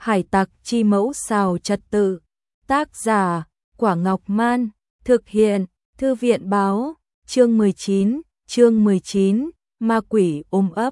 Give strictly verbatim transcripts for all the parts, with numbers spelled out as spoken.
Hải tặc chi mẫu xào trật tự. Tác giả, Quả Ngọc Man. Thực hiện, Thư viện báo. Chương mười chín, chương mười chín, ma quỷ ôm ấp.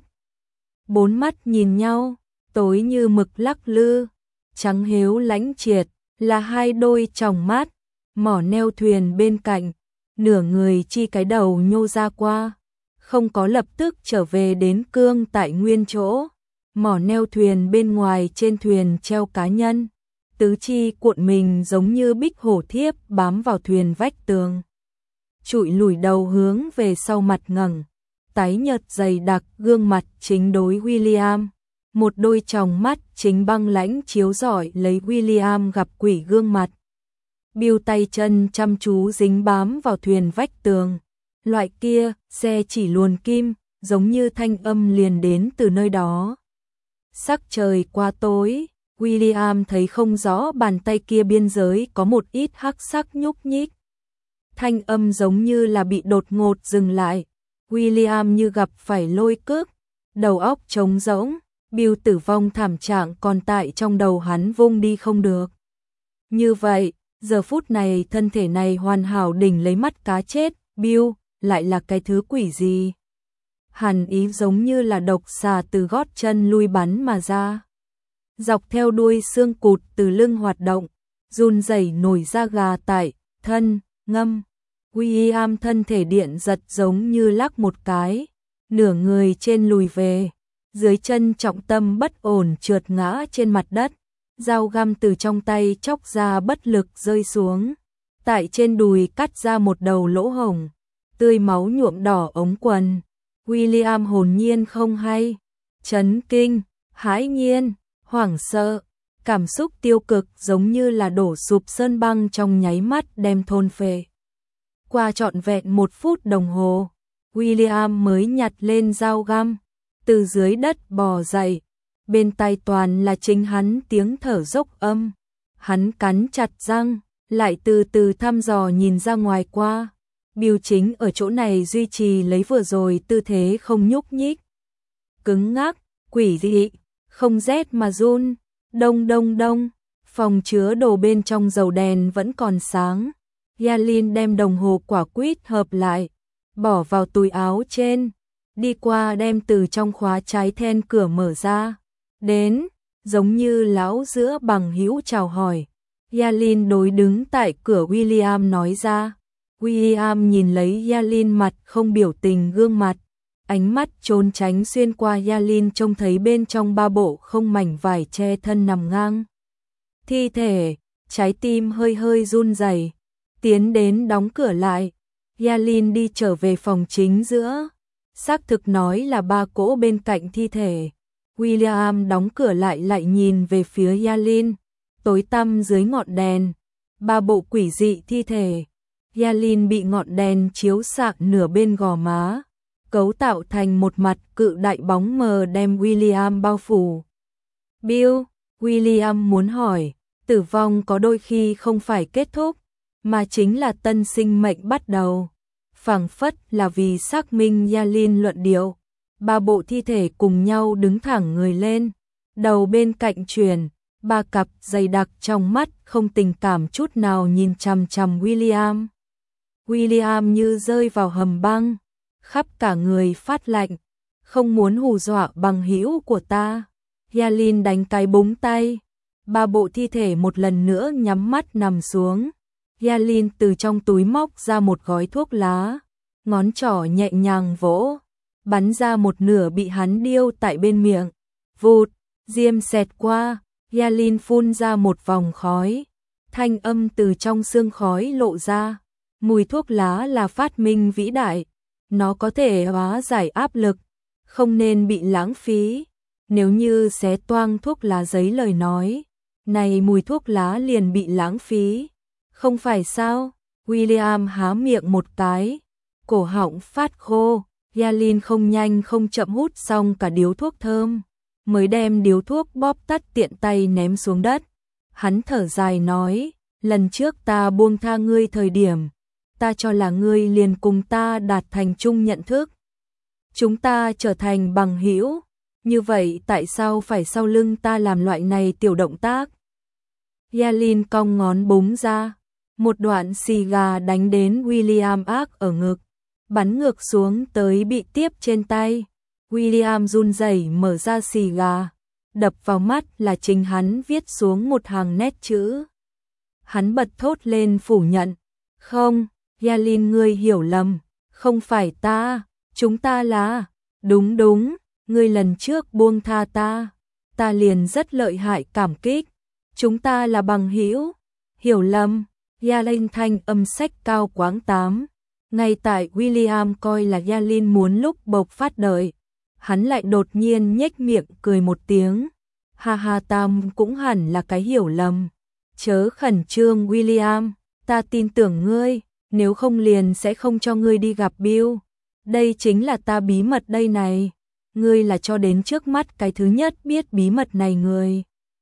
Bốn mắt nhìn nhau, tối như mực lắc lư, trắng hiếu lãnh triệt, là hai đôi tròng mắt, mỏ neo thuyền bên cạnh, nửa người chi cái đầu nhô ra qua, không có lập tức trở về đến cương tại nguyên chỗ. Mỏ neo thuyền bên ngoài trên thuyền treo cá nhân, tứ chi cuộn mình giống như bích hổ thiếp bám vào thuyền vách tường. Trụi lùi đầu hướng về sau mặt ngẩng, tái nhợt dày đặc gương mặt chính đối William, một đôi tròng mắt chính băng lãnh chiếu rọi lấy William gặp quỷ gương mặt. Bill tay chân chăm chú dính bám vào thuyền vách tường, loại kia xe chỉ luồn kim, giống như thanh âm liền đến từ nơi đó. Sắc trời quá tối, William thấy không rõ bàn tay kia biên giới có một ít hắc sắc nhúc nhích. Thanh âm giống như là bị đột ngột dừng lại. William như gặp phải lôi cước, đầu óc trống rỗng, Bill tử vong thảm trạng còn tại trong đầu hắn vung đi không được. Như vậy, giờ phút này thân thể này hoàn hảo đỉnh lấy mắt cá chết, Bill lại là cái thứ quỷ gì? Hàn ý giống như là độc xà từ gót chân lui bắn mà ra. Dọc theo đuôi xương cụt từ lưng hoạt động, run rẩy nổi da gà tại thân, ngâm. William thân thể điện giật giống như lắc một cái, nửa người trên lùi về, dưới chân trọng tâm bất ổn trượt ngã trên mặt đất, dao găm từ trong tay chóc ra bất lực rơi xuống, tại trên đùi cắt ra một đầu lỗ hổng, tươi máu nhuộm đỏ ống quần. William hồn nhiên không hay, chấn kinh, hãi nhiên, hoảng sợ, cảm xúc tiêu cực giống như là đổ sụp sơn băng trong nháy mắt đem thôn phệ. Qua trọn vẹn một phút đồng hồ, William mới nhặt lên dao găm, từ dưới đất bò dậy, bên tai toàn là chính hắn tiếng thở dốc âm. Hắn cắn chặt răng, lại từ từ thăm dò nhìn ra ngoài qua. Bill chính ở chỗ này duy trì lấy vừa rồi tư thế không nhúc nhích. Cứng ngắc, quỷ dị, không rét mà run, đông đông đông, phòng chứa đồ bên trong dầu đèn vẫn còn sáng. Yalin đem đồng hồ quả quýt hợp lại, bỏ vào túi áo trên, đi qua đem từ trong khóa trái then cửa mở ra. Đến, giống như lão giữa bằng hữu chào hỏi. Yalin đối đứng tại cửa William nói ra. William nhìn lấy Yalin mặt không biểu tình gương mặt, ánh mắt trốn tránh xuyên qua Yalin trông thấy bên trong ba bộ không mảnh vải che thân nằm ngang. Thi thể, trái tim hơi hơi run rẩy, tiến đến đóng cửa lại. Yalin đi trở về phòng chính giữa, xác thực nói là ba cỗ bên cạnh thi thể. William đóng cửa lại lại nhìn về phía Yalin, tối tăm dưới ngọn đèn, ba bộ quỷ dị thi thể. Yalin bị ngọn đèn chiếu xạ nửa bên gò má, cấu tạo thành một mặt cự đại bóng mờ đem William bao phủ. Bill, William muốn hỏi, tử vong có đôi khi không phải kết thúc, mà chính là tân sinh mệnh bắt đầu. Phảng phất là vì xác minh Yalin luận điệu, ba bộ thi thể cùng nhau đứng thẳng người lên, đầu bên cạnh chuyển, ba cặp dày đặc trong mắt không tình cảm chút nào nhìn chằm chằm William. William như rơi vào hầm băng, khắp cả người phát lạnh, không muốn hù dọa bằng hữu của ta. Yalin đánh cái búng tay, ba bộ thi thể một lần nữa nhắm mắt nằm xuống. Yalin từ trong túi móc ra một gói thuốc lá, ngón trỏ nhẹ nhàng vỗ, bắn ra một nửa bị hắn điêu tại bên miệng. Vụt, diêm xẹt qua, Yalin phun ra một vòng khói, thanh âm từ trong xương khói lộ ra. Mùi thuốc lá là phát minh vĩ đại, nó có thể hóa giải áp lực, không nên bị lãng phí. Nếu như xé toang thuốc lá giấy lời nói, này mùi thuốc lá liền bị lãng phí. Không phải sao? William há miệng một cái, cổ họng phát khô. Yalin không nhanh không chậm hút xong cả điếu thuốc thơm, mới đem điếu thuốc bóp tắt tiện tay ném xuống đất. Hắn thở dài nói, lần trước ta buông tha ngươi thời điểm, ta cho là ngươi liền cùng ta đạt thành chung nhận thức. Chúng ta trở thành bằng hữu, Như vậy tại sao phải sau lưng ta làm loại này tiểu động tác? Yalin cong ngón búng ra, một đoạn xì gà đánh đến William ác ở ngực, bắn ngược xuống tới bị tiếp trên tay. William run rẩy mở ra xì gà, đập vào mắt là chính hắn viết xuống một hàng nét chữ. Hắn bật thốt lên phủ nhận, không, Yalin ngươi hiểu lầm, không phải ta, chúng ta là, đúng đúng, ngươi lần trước buông tha ta, ta liền rất lợi hại cảm kích, chúng ta là bằng hữu, hiểu lầm. Yalin thanh âm sách cao quáng tám. Ngay tại William coi là Yalin muốn lúc bộc phát đời, hắn lại đột nhiên nhếch miệng cười một tiếng. Ha ha, tam cũng hẳn là cái hiểu lầm. Chớ khẩn trương William, ta tin tưởng ngươi, nếu không liền sẽ không cho ngươi đi gặp Bill. Đây chính là ta bí mật đây này. Ngươi là cho đến trước mắt cái thứ nhất biết bí mật này người.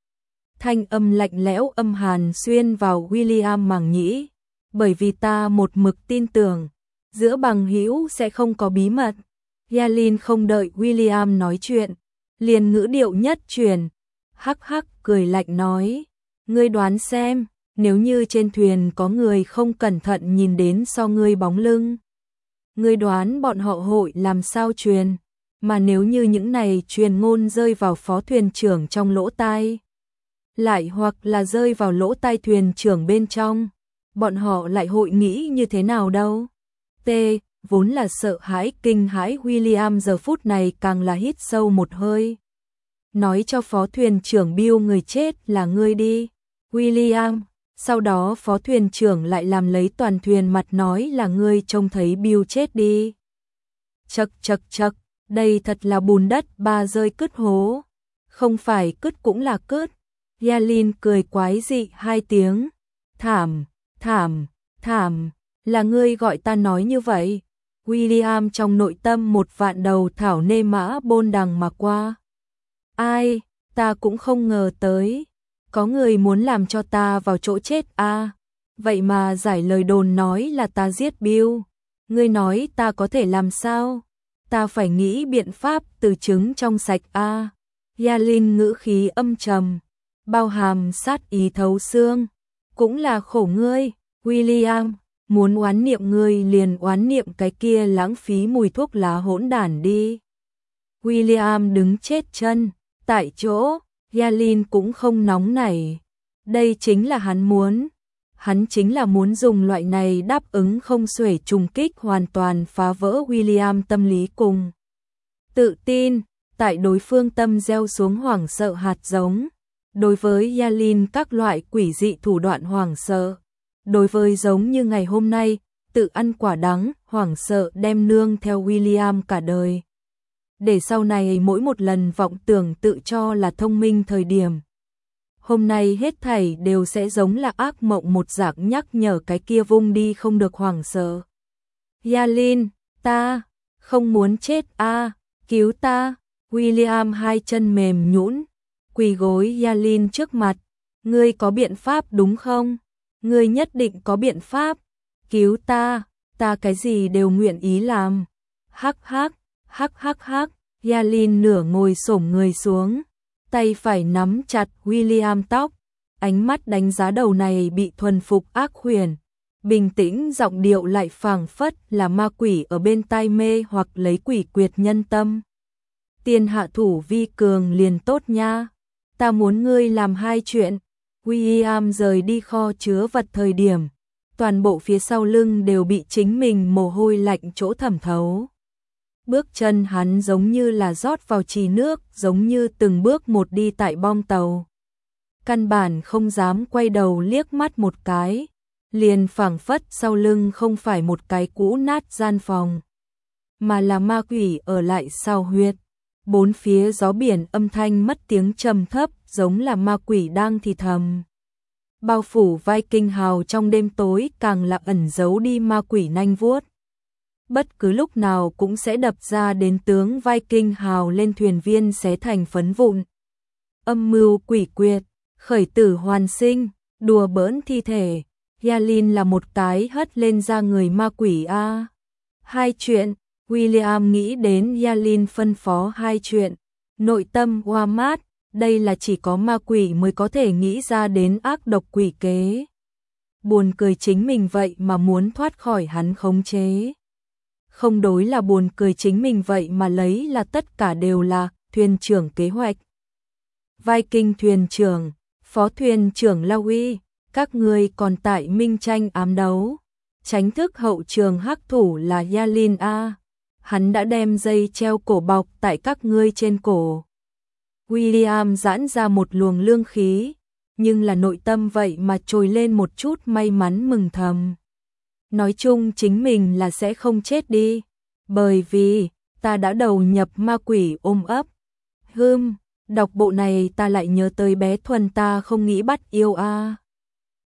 Thanh âm lạnh lẽo âm hàn xuyên vào William màng nhĩ, bởi vì ta một mực tin tưởng, giữa bằng hữu sẽ không có bí mật. Yalin không đợi William nói chuyện, liền ngữ điệu nhất truyền, hắc hắc cười lạnh nói, ngươi đoán xem, nếu như trên thuyền có người không cẩn thận nhìn đến so ngươi bóng lưng, ngươi đoán bọn họ hội làm sao truyền, mà nếu như những này truyền ngôn rơi vào phó thuyền trưởng trong lỗ tai, lại hoặc là rơi vào lỗ tai thuyền trưởng bên trong, bọn họ lại hội nghĩ như thế nào đâu. T, vốn là sợ hãi kinh hãi William giờ phút này càng là hít sâu một hơi. Nói cho phó thuyền trưởng Bill người chết là ngươi đi, William. Sau đó phó thuyền trưởng lại làm lấy toàn thuyền mặt nói là ngươi trông thấy Bill chết đi. Chậc chậc chậc, đây thật là bùn đất ba rơi cứt hố. Không phải cứt cũng là cứt. Yalin cười quái dị hai tiếng. Thảm, thảm, thảm, là ngươi gọi ta nói như vậy. William trong nội tâm một vạn đầu thảo nê mã bôn đằng mà qua. Ai, ta cũng không ngờ tới. Có người muốn làm cho ta vào chỗ chết à, vậy mà giải lời đồn nói là ta giết Bill. Ngươi nói ta có thể làm sao? Ta phải nghĩ biện pháp từ trứng trong sạch à. Yalin ngữ khí âm trầm, bao hàm sát ý thấu xương. Cũng là khổ ngươi, William, muốn oán niệm ngươi liền oán niệm cái kia lãng phí mùi thuốc lá hỗn đản đi. William đứng chết chân, tại chỗ. Yalin cũng không nóng nảy. Đây chính là hắn muốn. Hắn chính là muốn dùng loại này đáp ứng không xuể trùng kích hoàn toàn phá vỡ William tâm lý cùng tự tin, tại đối phương tâm gieo xuống hoảng sợ hạt giống. Đối với Yalin các loại quỷ dị thủ đoạn hoảng sợ. Đối với giống như ngày hôm nay, tự ăn quả đắng, hoảng sợ đem nương theo William cả đời. Để sau này mỗi một lần vọng tưởng tự cho là thông minh thời điểm. Hôm nay hết thảy đều sẽ giống là ác mộng một dạng nhắc nhở cái kia vung đi không được hoảng sợ. Yalin, ta, không muốn chết a à, cứu ta. William hai chân mềm nhũn, quỳ gối Yalin trước mặt. Ngươi có biện pháp đúng không? Ngươi nhất định có biện pháp. Cứu ta, ta cái gì đều nguyện ý làm. Hắc hắc. Hắc hắc hắc, Yalin nửa ngồi xổm người xuống, tay phải nắm chặt William tóc, ánh mắt đánh giá đầu này bị thuần phục ác huyền, bình tĩnh giọng điệu lại phảng phất là ma quỷ ở bên tai mê hoặc lấy quỷ quyệt nhân tâm. Tiên hạ thủ vi cường liền tốt nha, ta muốn ngươi làm hai chuyện. William rời đi kho chứa vật thời điểm, toàn bộ phía sau lưng đều bị chính mình mồ hôi lạnh chỗ thẩm thấu. Bước chân hắn giống như là rót vào trì nước, giống như từng bước một đi tại bong tàu. Căn bản không dám quay đầu liếc mắt một cái, liền phảng phất sau lưng không phải một cái cũ nát gian phòng, mà là ma quỷ ở lại sau huyệt. Bốn phía gió biển âm thanh mất tiếng trầm thấp, giống là ma quỷ đang thì thầm. Bao phủ vai kinh hào trong đêm tối càng là ẩn giấu đi ma quỷ nanh vuốt. Bất cứ lúc nào cũng sẽ đập ra đến tướng Viking hào lên thuyền viên xé thành phấn vụn. Âm mưu quỷ quyệt, khởi tử hoàn sinh, đùa bỡn thi thể. Yalin là một cái hất lên ra người ma quỷ a. À. Hai chuyện, William nghĩ đến Yalin phân phó hai chuyện. Nội tâm hoa mát, đây là chỉ có ma quỷ mới có thể nghĩ ra đến ác độc quỷ kế. Buồn cười chính mình vậy mà muốn thoát khỏi hắn khống chế. Không đối là buồn cười chính mình vậy mà lấy là tất cả đều là thuyền trưởng kế hoạch. Viking thuyền trưởng, phó thuyền trưởng La Uy, các ngươi còn tại minh tranh ám đấu. Tránh thức hậu trường hắc thủ là Yalin A. Hắn đã đem dây treo cổ bọc tại các ngươi trên cổ. William giãn ra một luồng lương khí, nhưng là nội tâm vậy mà trồi lên một chút may mắn mừng thầm. Nói chung chính mình là sẽ không chết đi, bởi vì ta đã đầu nhập ma quỷ ôm ấp. Hừm, đọc bộ này ta lại nhớ tới bé Thuần ta không nghĩ bắt yêu a.